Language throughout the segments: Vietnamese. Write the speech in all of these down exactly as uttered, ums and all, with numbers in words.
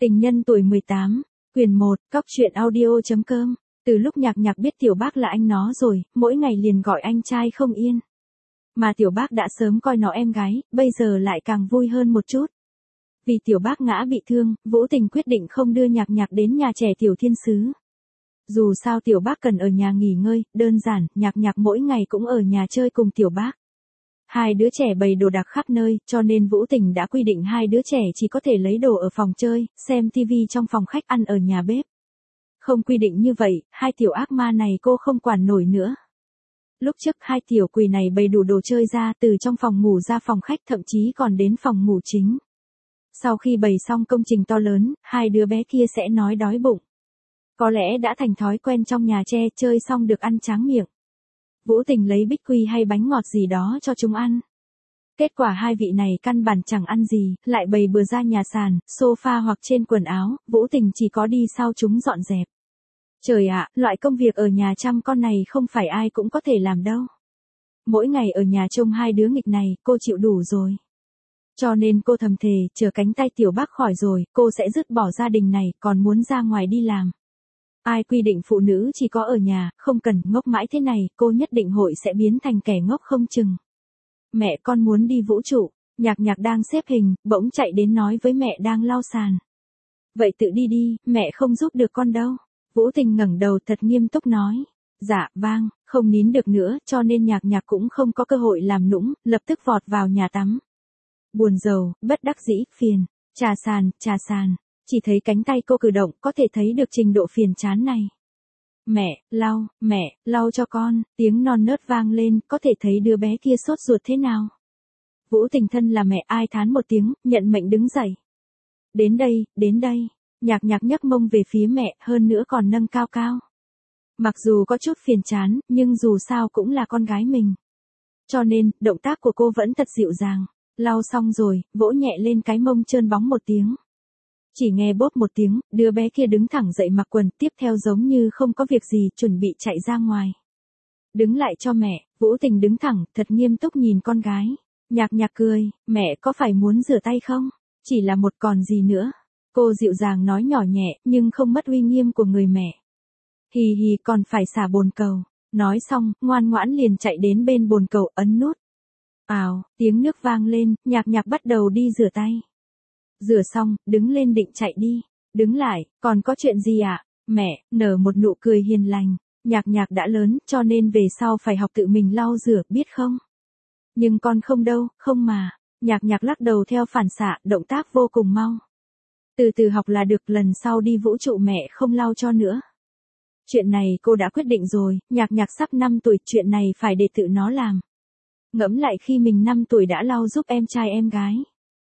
Tình nhân tuổi mười tám, quyền một, cóc truyện audio.com. Từ lúc Nhạc Nhạc biết Tiểu Bác là anh nó rồi, mỗi ngày liền gọi anh trai không yên. Mà Tiểu Bác đã sớm coi nó em gái, bây giờ lại càng vui hơn một chút. Vì Tiểu Bác ngã bị thương, Vũ Tình quyết định không đưa Nhạc Nhạc đến nhà trẻ Tiểu Thiên Sứ. Dù sao Tiểu Bác cần ở nhà nghỉ ngơi, đơn giản, Nhạc Nhạc mỗi ngày cũng ở nhà chơi cùng Tiểu Bác. Hai đứa trẻ bày đồ đạc khắp nơi, cho nên Vũ Tình đã quy định hai đứa trẻ chỉ có thể lấy đồ ở phòng chơi, xem tivi trong phòng khách, ăn ở nhà bếp. Không quy định như vậy, hai tiểu ác ma này cô không quản nổi nữa. Lúc trước hai tiểu quỷ này bày đủ đồ chơi ra, từ trong phòng ngủ ra phòng khách, thậm chí còn đến phòng ngủ chính. Sau khi bày xong công trình to lớn, hai đứa bé kia sẽ nói đói bụng. Có lẽ đã thành thói quen trong nhà tre, chơi xong được ăn tráng miệng. Vũ Tình lấy bích quy hay bánh ngọt gì đó cho chúng ăn. Kết quả hai vị này căn bản chẳng ăn gì, lại bày bừa ra nhà sàn, sofa hoặc trên quần áo, Vũ Tình chỉ có đi sau chúng dọn dẹp. Trời ạ, loại công việc ở nhà chăm con này không phải ai cũng có thể làm đâu. Mỗi ngày ở nhà trông hai đứa nghịch này, cô chịu đủ rồi. Cho nên cô thầm thề, chờ cánh tay Tiểu Bác khỏi rồi, cô sẽ dứt bỏ gia đình này, còn muốn ra ngoài đi làm. Ai quy định phụ nữ chỉ có ở nhà, không cần ngốc mãi thế này, cô nhất định hội sẽ biến thành kẻ ngốc không chừng. Mẹ, con muốn đi vũ trụ. Nhạc Nhạc đang xếp hình, bỗng chạy đến nói với mẹ đang lau sàn. Vậy tự đi đi, mẹ không giúp được con đâu. Vũ Tình ngẩng đầu thật nghiêm túc nói. Dạ, vang, không nín được nữa, cho nên Nhạc Nhạc cũng không có cơ hội làm nũng, lập tức vọt vào nhà tắm. Buồn rầu, bất đắc dĩ, phiền, trà sàn, trà sàn. Chỉ thấy cánh tay cô cử động, có thể thấy được trình độ phiền chán này. Mẹ, lau, mẹ, lau cho con, tiếng non nớt vang lên, có thể thấy đứa bé kia sốt ruột thế nào. Vũ Tình thân là mẹ, ai thán một tiếng, nhận mệnh đứng dậy. Đến đây, đến đây, Nhạc Nhạc nhấc mông về phía mẹ, hơn nữa còn nâng cao cao. Mặc dù có chút phiền chán, nhưng dù sao cũng là con gái mình. Cho nên, động tác của cô vẫn thật dịu dàng. Lau xong rồi, vỗ nhẹ lên cái mông trơn bóng một tiếng. Chỉ nghe bốp một tiếng, đứa bé kia đứng thẳng dậy mặc quần, tiếp theo giống như không có việc gì, chuẩn bị chạy ra ngoài. Đứng lại cho mẹ, Vũ Tình đứng thẳng, thật nghiêm túc nhìn con gái. Nhạc Nhạc cười, mẹ có phải muốn rửa tay không? Chỉ là một còn gì nữa. Cô dịu dàng nói nhỏ nhẹ, nhưng không mất uy nghiêm của người mẹ. Hì hì, còn phải xả bồn cầu. Nói xong, ngoan ngoãn liền chạy đến bên bồn cầu, ấn nút. Ào, tiếng nước vang lên, Nhạc Nhạc bắt đầu đi rửa tay. Rửa xong, đứng lên định chạy đi. Đứng lại, còn có chuyện gì ạ? À? Mẹ, nở một nụ cười hiền lành. Nhạc Nhạc đã lớn, cho nên về sau phải học tự mình lau rửa, biết không? Nhưng con không đâu, không mà. Nhạc Nhạc lắc đầu theo phản xạ, động tác vô cùng mau. Từ từ học là được, lần sau đi vũ trụ mẹ không lau cho nữa. Chuyện này cô đã quyết định rồi, Nhạc Nhạc sắp năm tuổi, chuyện này phải để tự nó làm. Ngẫm lại khi mình năm tuổi đã lau giúp em trai em gái.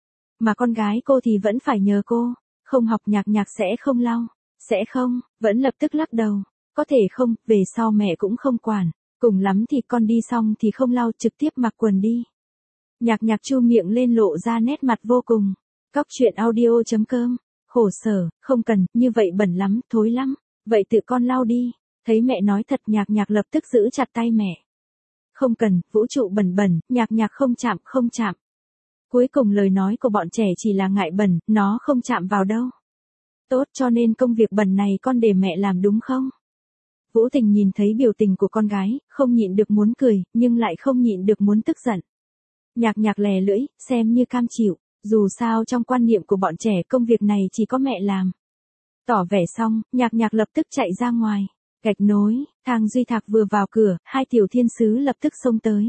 Mà con gái cô thì vẫn phải nhờ cô, không học Nhạc Nhạc sẽ không lau, sẽ không, vẫn lập tức lắc đầu, có thể không, về sau mẹ cũng không quản, cùng lắm thì con đi xong thì không lau, trực tiếp mặc quần đi. Nhạc Nhạc chu miệng lên lộ ra nét mặt vô cùng, cóc truyện audio.com, khổ sở, không cần, như vậy bẩn lắm, thối lắm, vậy tự con lau đi, thấy mẹ nói thật Nhạc Nhạc lập tức giữ chặt tay mẹ. Không cần, vũ trụ bẩn bẩn, Nhạc Nhạc không chạm, không chạm. Cuối cùng lời nói của bọn trẻ chỉ là ngại bẩn, nó không chạm vào đâu. Tốt, cho nên công việc bẩn này con để mẹ làm đúng không? Vũ Tình nhìn thấy biểu tình của con gái, không nhịn được muốn cười, nhưng lại không nhịn được muốn tức giận. Nhạc Nhạc lè lưỡi, xem như cam chịu, dù sao trong quan niệm của bọn trẻ công việc này chỉ có mẹ làm. Tỏ vẻ xong, Nhạc Nhạc lập tức chạy ra ngoài. Gạch nối, Thang Duy Thạc vừa vào cửa, hai tiểu thiên sứ lập tức xông tới.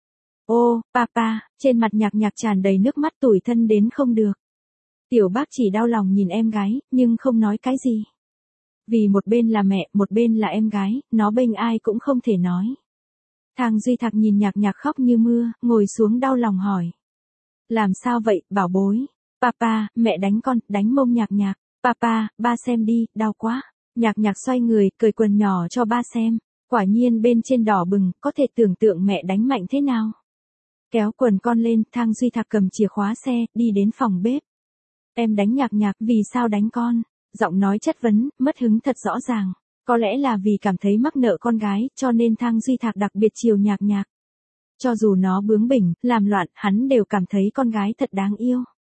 Ô, papa, trên mặt Nhạc Nhạc tràn đầy nước mắt tủi thân đến không được. Tiểu Bác chỉ đau lòng nhìn em gái, nhưng không nói cái gì. Vì một bên là mẹ, một bên là em gái, nó bênh ai cũng không thể nói. Thang Duy Thạc nhìn Nhạc Nhạc khóc như mưa, ngồi xuống đau lòng hỏi. Làm sao vậy, bảo bối? Papa, mẹ đánh con, đánh mông Nhạc Nhạc. Papa, ba xem đi, đau quá. Nhạc Nhạc xoay người, cởi quần nhỏ cho ba xem. Quả nhiên bên trên đỏ bừng, có thể tưởng tượng mẹ đánh mạnh thế nào. Kéo quần con lên, Thang Duy Thạc cầm chìa khóa xe, đi đến phòng bếp. Em đánh Nhạc Nhạc, vì sao đánh con? Giọng nói chất vấn, mất hứng thật rõ ràng. Có lẽ là vì cảm thấy mắc nợ con gái, cho nên Thang Duy Thạc đặc biệt chiều Nhạc Nhạc. Cho dù nó bướng bỉnh, làm loạn, hắn đều cảm thấy con gái thật đáng yêu.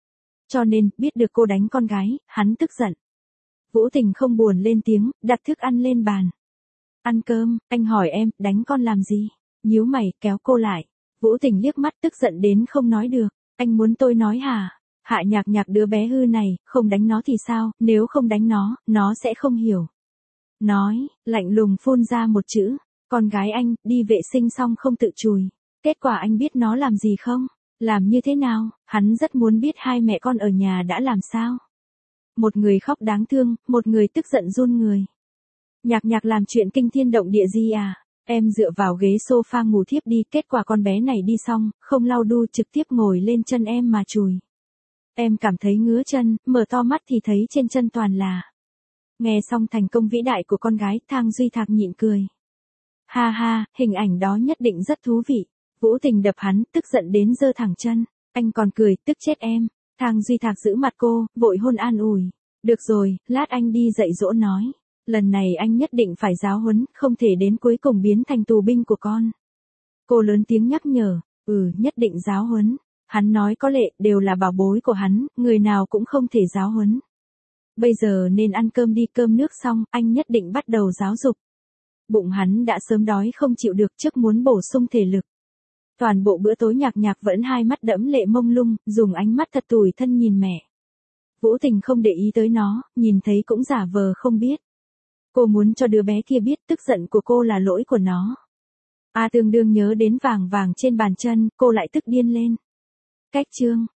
Cho nên, biết được cô đánh con gái, hắn tức giận. Vũ Tình không buồn lên tiếng, đặt thức ăn lên bàn. Ăn cơm, anh hỏi em, đánh con làm gì? Nhíu mày, kéo cô lại. Vũ Tình liếc mắt tức giận đến không nói được. Anh muốn tôi nói hả? Hạ Nhạc Nhạc đứa bé hư này, không đánh nó thì sao, nếu không đánh nó, nó sẽ không hiểu. Nói, lạnh lùng phun ra một chữ. Con gái anh, đi vệ sinh xong không tự chùi. Kết quả anh biết nó làm gì không? Làm như thế nào? Hắn rất muốn biết hai mẹ con ở nhà đã làm sao. Một người khóc đáng thương, một người tức giận run người. Nhạc Nhạc làm chuyện kinh thiên động địa gì à? Em dựa vào ghế sofa ngủ thiếp đi, kết quả con bé này đi xong, không lau đu trực tiếp ngồi lên chân em mà chùi. Em cảm thấy ngứa chân, mở to mắt thì thấy trên chân toàn là. Nghe xong thành công vĩ đại của con gái, Thang Duy Thạc nhịn cười. Ha ha, hình ảnh đó nhất định rất thú vị. Vũ Tình đập hắn, tức giận đến giơ thẳng chân. Anh còn cười, tức chết em. Thang Duy Thạc giữ mặt cô, vội hôn an ủi. Được rồi, lát anh đi dạy dỗ nói. Lần này anh nhất định phải giáo huấn, không thể đến cuối cùng biến thành tù binh của con. Cô lớn tiếng nhắc nhở, ừ, nhất định giáo huấn. Hắn nói có lệ, đều là bảo bối của hắn, người nào cũng không thể giáo huấn. Bây giờ nên ăn cơm đi, cơm nước xong, anh nhất định bắt đầu giáo dục. Bụng hắn đã sớm đói không chịu được, trước muốn bổ sung thể lực. Toàn bộ bữa tối Nhạc Nhạc vẫn hai mắt đẫm lệ mông lung, dùng ánh mắt thật tủi thân nhìn mẹ. Vũ Tình không để ý tới nó, nhìn thấy cũng giả vờ không biết. Cô muốn cho đứa bé kia biết tức giận của cô là lỗi của nó. A Tương Đương nhớ đến vàng vàng trên bàn chân, cô lại tức điên lên. Cách chương